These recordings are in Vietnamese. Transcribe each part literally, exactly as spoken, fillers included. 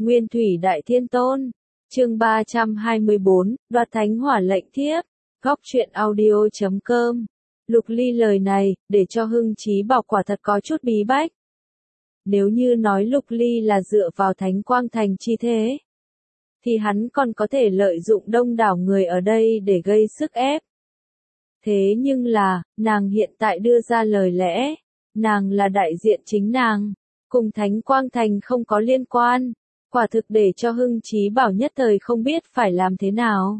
Nguyên Thủy Đại Thiên Tôn. Chương ba trăm hai mươi bốn, đoạt thánh hỏa lệnh thiếp. Góc truyện audio chấm com. Lục Ly lời này, để cho Hưng Chí Bảo quả thật có chút bí bách. Nếu như nói Lục Ly là dựa vào Thánh Quang Thành chi thế, thì hắn còn có thể lợi dụng đông đảo người ở đây để gây sức ép. Thế nhưng là, nàng hiện tại đưa ra lời lẽ, nàng là đại diện chính nàng, cùng Thánh Quang Thành không có liên quan, quả thực để cho Hưng Chí Bảo nhất thời không biết phải làm thế nào.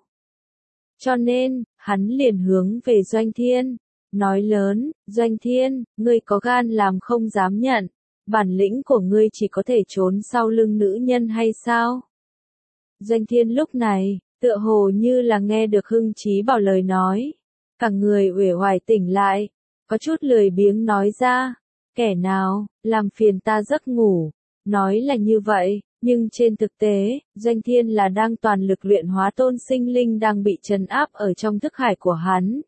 Cho nên, hắn liền hướng về Doanh Thiên, nói lớn, Doanh Thiên, ngươi có gan làm không dám nhận, bản lĩnh của ngươi chỉ có thể trốn sau lưng nữ nhân hay sao? Doanh Thiên lúc này, tựa hồ như là nghe được Hưng Chí Bảo lời nói, cả người uể oải tỉnh lại, có chút lười biếng nói ra, kẻ nào, làm phiền ta giấc ngủ, nói là như vậy, nhưng trên thực tế, Doanh Thiên là đang toàn lực luyện hóa tôn sinh linh đang bị trấn áp ở trong thức hải của hắn.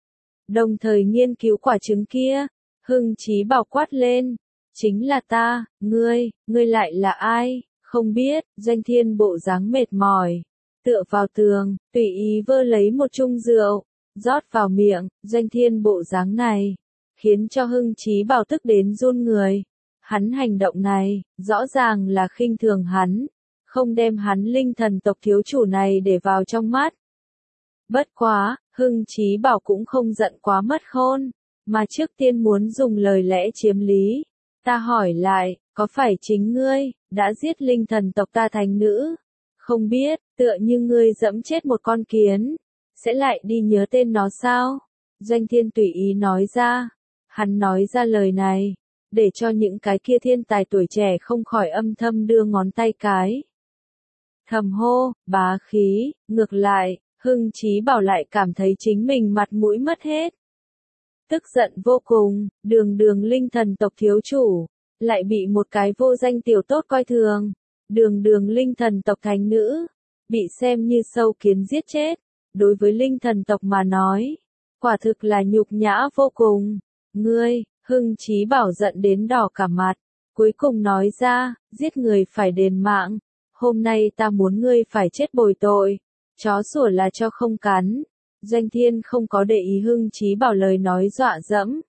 Đồng thời nghiên cứu quả trứng kia, Hưng Chí Bảo quát lên, chính là ta, ngươi, ngươi lại là ai? Không biết. Doanh Thiên bộ dáng mệt mỏi, tựa vào tường, tùy ý vơ lấy một chung rượu, rót vào miệng. Doanh Thiên bộ dáng này, khiến cho Hưng Chí Bảo tức đến run người. Hắn hành động này, rõ ràng là khinh thường hắn, không đem hắn linh thần tộc thiếu chủ này để vào trong mắt. Bất quá, Hưng Chí Bảo cũng không giận quá mất khôn, mà trước tiên muốn dùng lời lẽ chiếm lý. Ta hỏi lại, có phải chính ngươi, đã giết linh thần tộc ta thành nữ? Không biết, tựa như ngươi dẫm chết một con kiến, sẽ lại đi nhớ tên nó sao? Doanh Thiên tùy ý nói ra. Hắn nói ra lời này, để cho những cái kia thiên tài tuổi trẻ không khỏi âm thầm đưa ngón tay cái. Thầm hô, bá khí, ngược lại, Hưng Chí Bảo lại cảm thấy chính mình mặt mũi mất hết. Tức giận vô cùng, đường đường linh thần tộc thiếu chủ, lại bị một cái vô danh tiểu tốt coi thường. Đường đường linh thần tộc thánh nữ, bị xem như sâu kiến giết chết. Đối với linh thần tộc mà nói, quả thực là nhục nhã vô cùng. Ngươi, Hưng Chí Bảo giận đến đỏ cả mặt, cuối cùng nói ra, giết người phải đền mạng. Hôm nay ta muốn ngươi phải chết bồi tội, chó sủa là cho không cắn. Doanh Thiên không có để ý Hưng Chí Bảo lời nói dọa dẫm.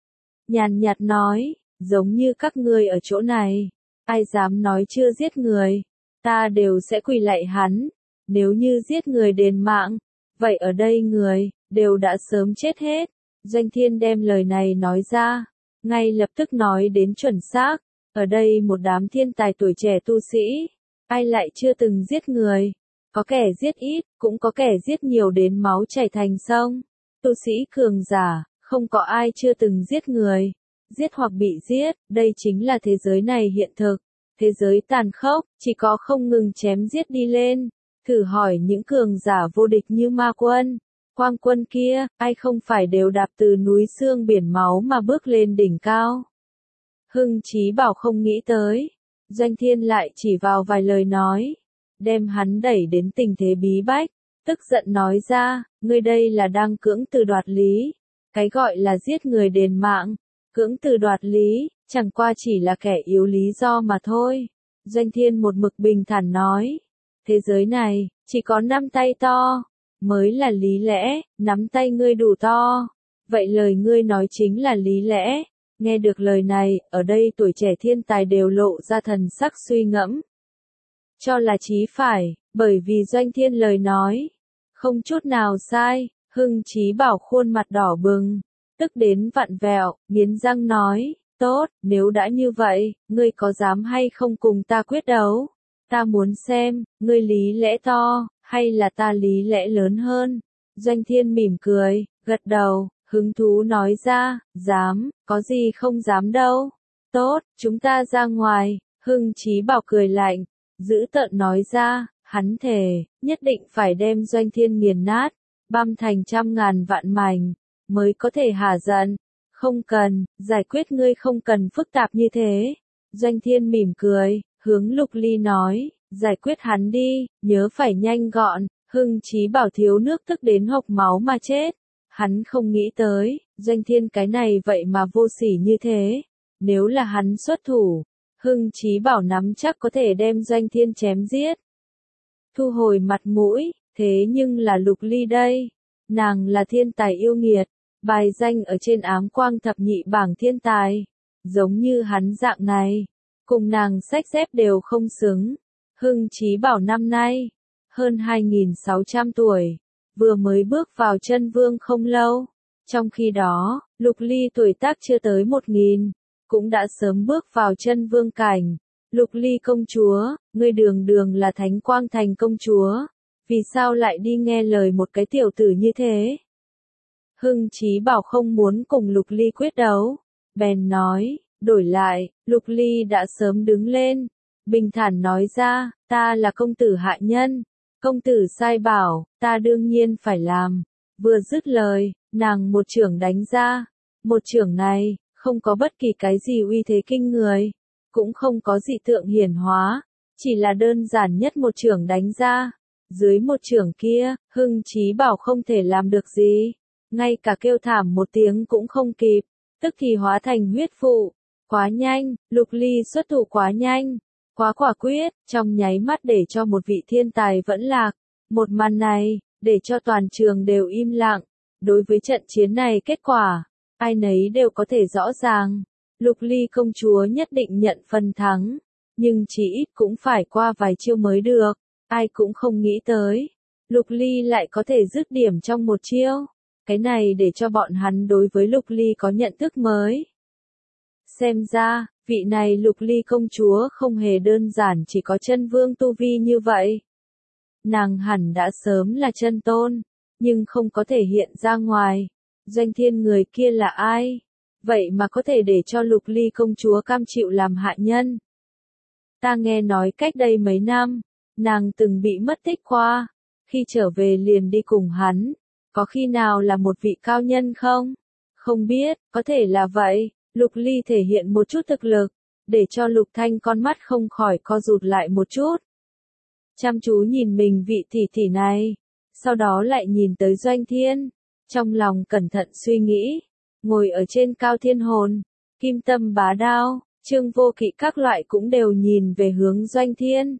Nhàn nhạt nói, giống như các ngươi ở chỗ này, ai dám nói chưa giết người, ta đều sẽ quỳ lạy hắn. Nếu như giết người đền mạng, vậy ở đây người, đều đã sớm chết hết. Doanh Thiên đem lời này nói ra, ngay lập tức nói đến chuẩn xác, ở đây một đám thiên tài tuổi trẻ tu sĩ, ai lại chưa từng giết người, có kẻ giết ít, cũng có kẻ giết nhiều đến máu chảy thành sông. Tu sĩ cường giả, không có ai chưa từng giết người, giết hoặc bị giết, đây chính là thế giới này hiện thực, thế giới tàn khốc, chỉ có không ngừng chém giết đi lên. Thử hỏi những cường giả vô địch như Ma Quân, Quang Quân kia, ai không phải đều đạp từ núi xương biển máu mà bước lên đỉnh cao. Hưng Chí Bảo không nghĩ tới, Doanh Thiên lại chỉ vào vài lời nói, đem hắn đẩy đến tình thế bí bách, tức giận nói ra, ngươi đây là đang cưỡng từ đoạt lý, cái gọi là giết người đền mạng, cưỡng từ đoạt lý, chẳng qua chỉ là kẻ yếu lý do mà thôi. Doanh Thiên một mực bình thản nói, thế giới này, chỉ có năm tay to, mới là lý lẽ, nắm tay ngươi đủ to, vậy lời ngươi nói chính là lý lẽ. Nghe được lời này, ở đây tuổi trẻ thiên tài đều lộ ra thần sắc suy ngẫm. Cho là chí phải, bởi vì Doanh Thiên lời nói, không chút nào sai. Hưng Chí Bảo khuôn mặt đỏ bừng, tức đến vặn vẹo, nghiến răng nói, tốt, nếu đã như vậy, ngươi có dám hay không cùng ta quyết đấu? Ta muốn xem, ngươi lý lẽ to, hay là ta lý lẽ lớn hơn? Doanh Thiên mỉm cười, gật đầu, hứng thú nói ra, dám, có gì không dám đâu. Tốt, chúng ta ra ngoài. Hưng Chí Bảo cười lạnh, dữ tợn nói ra, hắn thề, nhất định phải đem Doanh Thiên nghiền nát, băm thành trăm ngàn vạn mảnh, mới có thể hả giận. Không cần, giải quyết ngươi không cần phức tạp như thế. Doanh Thiên mỉm cười, hướng Lục Ly nói, giải quyết hắn đi, nhớ phải nhanh gọn. Hưng Chí Bảo thiếu nước tức đến hộc máu mà chết. Hắn không nghĩ tới, Doanh Thiên cái này vậy mà vô sỉ như thế. Nếu là hắn xuất thủ, Hưng Chí Bảo nắm chắc có thể đem Doanh Thiên chém giết. Thu hồi mặt mũi, thế nhưng là Lục Ly đây. Nàng là thiên tài yêu nghiệt, bài danh ở trên ám quang thập nhị bảng thiên tài. Giống như hắn dạng này, cùng nàng xách xếp đều không xứng. Hưng Chí Bảo năm nay, hơn hai nghìn sáu trăm tuổi, vừa mới bước vào chân vương không lâu. Trong khi đó, Lục Ly tuổi tác chưa tới một nghìn, cũng đã sớm bước vào chân vương cảnh. Lục Ly công chúa, ngươi đường đường là Thánh Quang Thành công chúa, vì sao lại đi nghe lời một cái tiểu tử như thế? Hưng Chí Bảo không muốn cùng Lục Ly quyết đấu, bèn nói, đổi lại, Lục Ly đã sớm đứng lên, bình thản nói ra, ta là công tử hạ nhân, công tử sai bảo, ta đương nhiên phải làm. Vừa dứt lời, nàng một chưởng đánh ra, một chưởng này, không có bất kỳ cái gì uy thế kinh người, cũng không có dị tượng hiển hóa, chỉ là đơn giản nhất một chưởng đánh ra. Dưới một chưởng kia, Hưng Chí Bảo không thể làm được gì, ngay cả kêu thảm một tiếng cũng không kịp, tức thì hóa thành huyết vụ. Quá nhanh, Lục Ly xuất thủ quá nhanh, quá quả quyết, trong nháy mắt để cho một vị thiên tài vẫn lạc. Một màn này, để cho toàn trường đều im lặng. Đối với trận chiến này kết quả, ai nấy đều có thể rõ ràng. Lục Ly công chúa nhất định nhận phần thắng, nhưng chỉ ít cũng phải qua vài chiêu mới được. Ai cũng không nghĩ tới, Lục Ly lại có thể dứt điểm trong một chiêu. Cái này để cho bọn hắn đối với Lục Ly có nhận thức mới. Xem ra, vị này Lục Ly công chúa không hề đơn giản chỉ có chân vương tu vi như vậy. Nàng hẳn đã sớm là chân tôn, nhưng không có thể hiện ra ngoài. Doanh Thiên người kia là ai? Vậy mà có thể để cho Lục Ly công chúa cam chịu làm hạ nhân. Ta nghe nói cách đây mấy năm, nàng từng bị mất tích qua, khi trở về liền đi cùng hắn, có khi nào là một vị cao nhân không? Không biết, có thể là vậy. Lục Ly thể hiện một chút thực lực, để cho Lục Thanh con mắt không khỏi co rụt lại một chút. Chăm chú nhìn mình vị tỷ tỷ này, sau đó lại nhìn tới Doanh Thiên, trong lòng cẩn thận suy nghĩ, ngồi ở trên cao thiên hồn, kim tâm bá đao, Trương Vô Kỵ các loại cũng đều nhìn về hướng Doanh Thiên.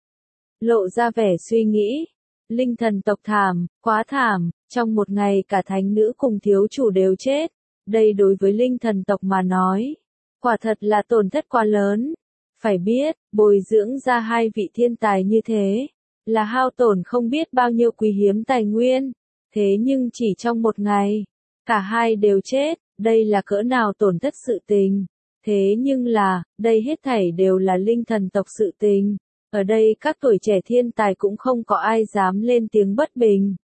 Lộ ra vẻ suy nghĩ, linh thần tộc thảm, quá thảm, trong một ngày cả thánh nữ cùng thiếu chủ đều chết. Đây đối với linh thần tộc mà nói, quả thật là tổn thất quá lớn. Phải biết, bồi dưỡng ra hai vị thiên tài như thế, là hao tổn không biết bao nhiêu quý hiếm tài nguyên. Thế nhưng chỉ trong một ngày, cả hai đều chết, đây là cỡ nào tổn thất sự tình. Thế nhưng là, đây hết thảy đều là linh thần tộc sự tình. Ở đây các tuổi trẻ thiên tài cũng không có ai dám lên tiếng bất bình.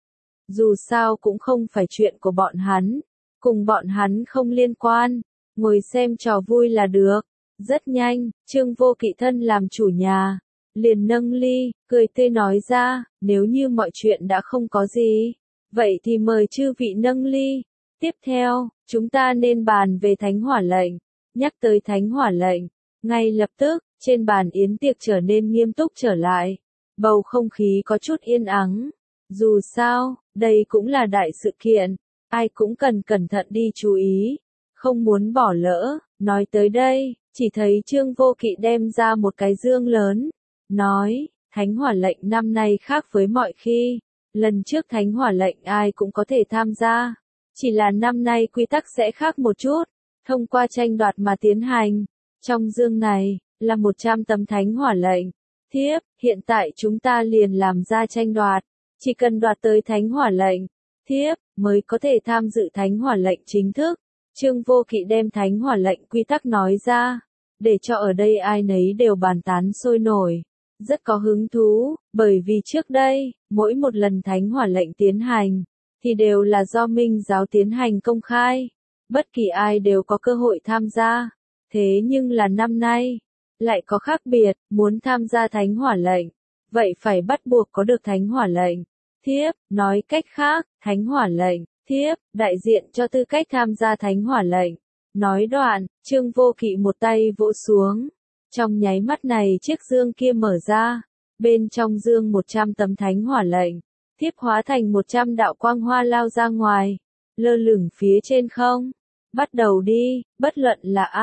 Dù sao cũng không phải chuyện của bọn hắn, cùng bọn hắn không liên quan, ngồi xem trò vui là được. Rất nhanh, Trương Vô Kỵ thân làm chủ nhà, liền nâng ly, cười tươi nói ra, nếu như mọi chuyện đã không có gì, vậy thì mời chư vị nâng ly. Tiếp theo, chúng ta nên bàn về Thánh Hỏa lệnh. Nhắc tới Thánh Hỏa lệnh, ngay lập tức, trên bàn yến tiệc trở nên nghiêm túc trở lại, bầu không khí có chút yên ắng. Dù sao, đây cũng là đại sự kiện, ai cũng cần cẩn thận đi chú ý, không muốn bỏ lỡ. Nói tới đây, chỉ thấy Trương Vô Kỵ đem ra một cái dương lớn, nói, Thánh Hỏa lệnh năm nay khác với mọi khi, lần trước Thánh Hỏa lệnh ai cũng có thể tham gia, chỉ là năm nay quy tắc sẽ khác một chút, thông qua tranh đoạt mà tiến hành. Trong dương này, là một trăm tấm Thánh Hỏa lệnh. Thiếp, hiện tại chúng ta liền làm ra tranh đoạt, chỉ cần đoạt tới Thánh Hỏa lệnh, thiếp, mới có thể tham dự Thánh Hỏa lệnh chính thức. Trương Vô Kỵ đem Thánh Hỏa lệnh quy tắc nói ra, để cho ở đây ai nấy đều bàn tán sôi nổi, rất có hứng thú, bởi vì trước đây, mỗi một lần Thánh Hỏa lệnh tiến hành, thì đều là do Minh giáo tiến hành công khai, bất kỳ ai đều có cơ hội tham gia. Thế nhưng là năm nay, lại có khác biệt, muốn tham gia Thánh Hỏa lệnh, vậy phải bắt buộc có được Thánh Hỏa lệnh. Thiếp, nói cách khác, Thánh Hỏa lệnh, thiếp, đại diện cho tư cách tham gia Thánh Hỏa lệnh. Nói đoạn, Trương Vô Kỵ một tay vỗ xuống. Trong nháy mắt này chiếc dương kia mở ra, bên trong dương một trăm tấm Thánh Hỏa lệnh, thiếp hóa thành một trăm đạo quang hoa lao ra ngoài, lơ lửng phía trên không. Bắt đầu đi, bất luận là ai,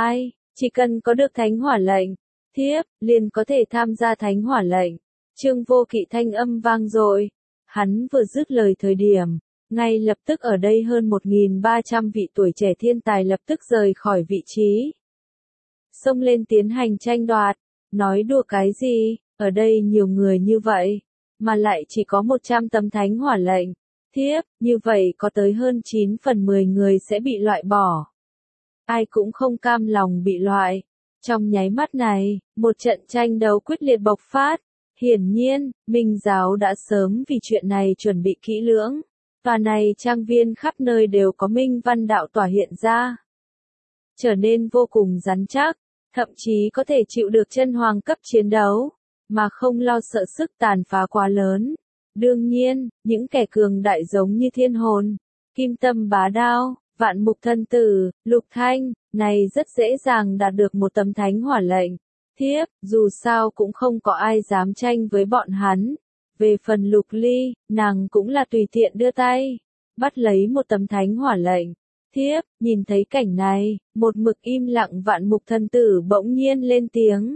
Chỉ cần có được thánh hỏa lệnh, thiếp, liền có thể tham gia thánh hỏa lệnh. Trương Vô Kỵ thanh âm vang dội. Hắn vừa dứt lời thời điểm, ngay lập tức ở đây hơn một nghìn ba trăm vị tuổi trẻ thiên tài lập tức rời khỏi vị trí. Xông lên tiến hành tranh đoạt, nói đùa cái gì, ở đây nhiều người như vậy, mà lại chỉ có một trăm tấm thánh hỏa lệnh. Thiếp, như vậy có tới hơn chín phần mười người sẽ bị loại bỏ. Ai cũng không cam lòng bị loại. Trong nháy mắt này, một trận tranh đấu quyết liệt bộc phát. Hiển nhiên, Minh giáo đã sớm vì chuyện này chuẩn bị kỹ lưỡng. Tòa này trang viên khắp nơi đều có minh văn đạo tỏa hiện ra. Trở nên vô cùng rắn chắc, thậm chí có thể chịu được chân hoàng cấp chiến đấu, mà không lo sợ sức tàn phá quá lớn. Đương nhiên, những kẻ cường đại giống như Thiên Hồn, Kim Tâm Bá Đao, Vạn Mục Thân Tử, Lục Thanh, này rất dễ dàng đạt được một tấm thánh hỏa lệnh. Thiếp, dù sao cũng không có ai dám tranh với bọn hắn. Về phần Lục Ly, nàng cũng là tùy tiện đưa tay, bắt lấy một tấm thánh hỏa lệnh. Thiếp, nhìn thấy cảnh này, một mực im lặng Vạn Mục Thân Tử bỗng nhiên lên tiếng.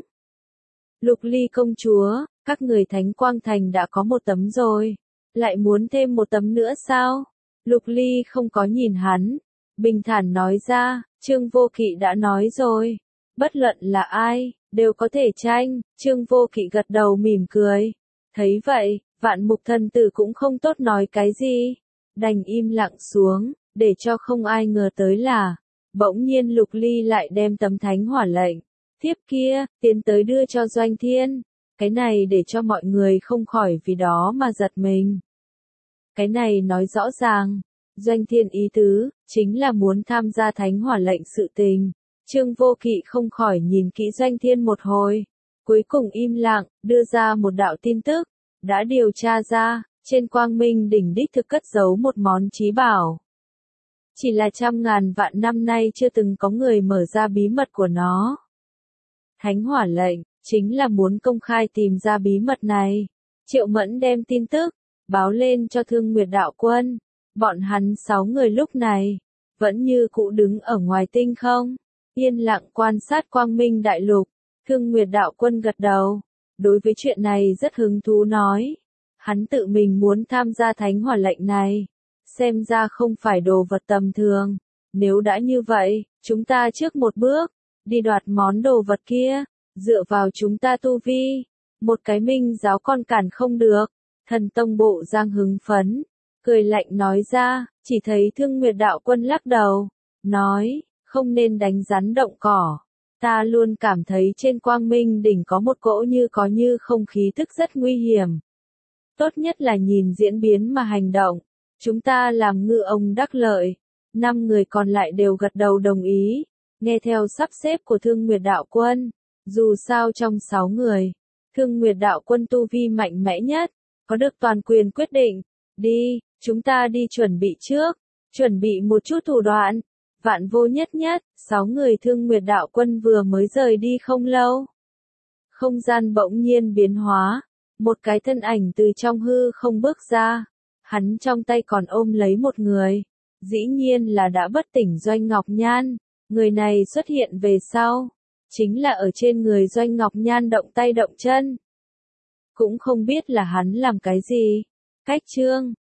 Lục Ly công chúa, các người Thánh Quang Thành đã có một tấm rồi, lại muốn thêm một tấm nữa sao? Lục Ly không có nhìn hắn, bình thản nói ra, Trương Vô Kỵ đã nói rồi, bất luận là ai, đều có thể tranh. Trương Vô Kỵ gật đầu mỉm cười. Thấy vậy, Vạn Mục Thân Tử cũng không tốt nói cái gì, đành im lặng xuống, để cho không ai ngờ tới là, bỗng nhiên Lục Ly lại đem tấm thánh hỏa lệnh, thiếp kia, tiến tới đưa cho Doanh Thiên. Cái này để cho mọi người không khỏi vì đó mà giật mình. Cái này nói rõ ràng, Doanh Thiên ý tứ, chính là muốn tham gia thánh hỏa lệnh sự tình. Trương Vô Kỵ không khỏi nhìn kỹ Doanh Thiên một hồi, cuối cùng im lặng, đưa ra một đạo tin tức, đã điều tra ra, trên Quang Minh đỉnh đích thực cất giấu một món trí bảo. Chỉ là trăm ngàn vạn năm nay chưa từng có người mở ra bí mật của nó. Thánh hỏa lệnh, chính là muốn công khai tìm ra bí mật này. Triệu Mẫn đem tin tức, báo lên cho Thương Nguyệt Đạo Quân. Bọn hắn sáu người lúc này, vẫn như cũ đứng ở ngoài tinh không, yên lặng quan sát Quang Minh Đại Lục. Thương Nguyệt Đạo Quân gật đầu, đối với chuyện này rất hứng thú nói. Hắn tự mình muốn tham gia thánh hỏa lệnh này, xem ra không phải đồ vật tầm thường. Nếu đã như vậy, chúng ta trước một bước, đi đoạt món đồ vật kia, dựa vào chúng ta tu vi, một cái Minh giáo con cản không được. Thần Tông Bộ Giang hứng phấn, cười lạnh nói ra, chỉ thấy Thương Nguyệt Đạo Quân lắc đầu, nói, không nên đánh rắn động cỏ. Ta luôn cảm thấy trên Quang Minh đỉnh có một cỗ như có như không khí tức rất nguy hiểm. Tốt nhất là nhìn diễn biến mà hành động. Chúng ta làm ngư ông đắc lợi. Năm người còn lại đều gật đầu đồng ý, nghe theo sắp xếp của Thương Nguyệt Đạo Quân. Dù sao trong sáu người, Thương Nguyệt Đạo Quân tu vi mạnh mẽ nhất, có được toàn quyền quyết định. Đi, chúng ta đi chuẩn bị trước, chuẩn bị một chút thủ đoạn. Vạn vô nhất nhất, sáu người Thương Nguyệt Đạo Quân vừa mới rời đi không lâu. Không gian bỗng nhiên biến hóa, một cái thân ảnh từ trong hư không bước ra. Hắn trong tay còn ôm lấy một người, dĩ nhiên là đã bất tỉnh Doanh Ngọc Nhan. Người này xuất hiện về sau, chính là ở trên người Doanh Ngọc Nhan động tay động chân. Cũng không biết là hắn làm cái gì. Cách chương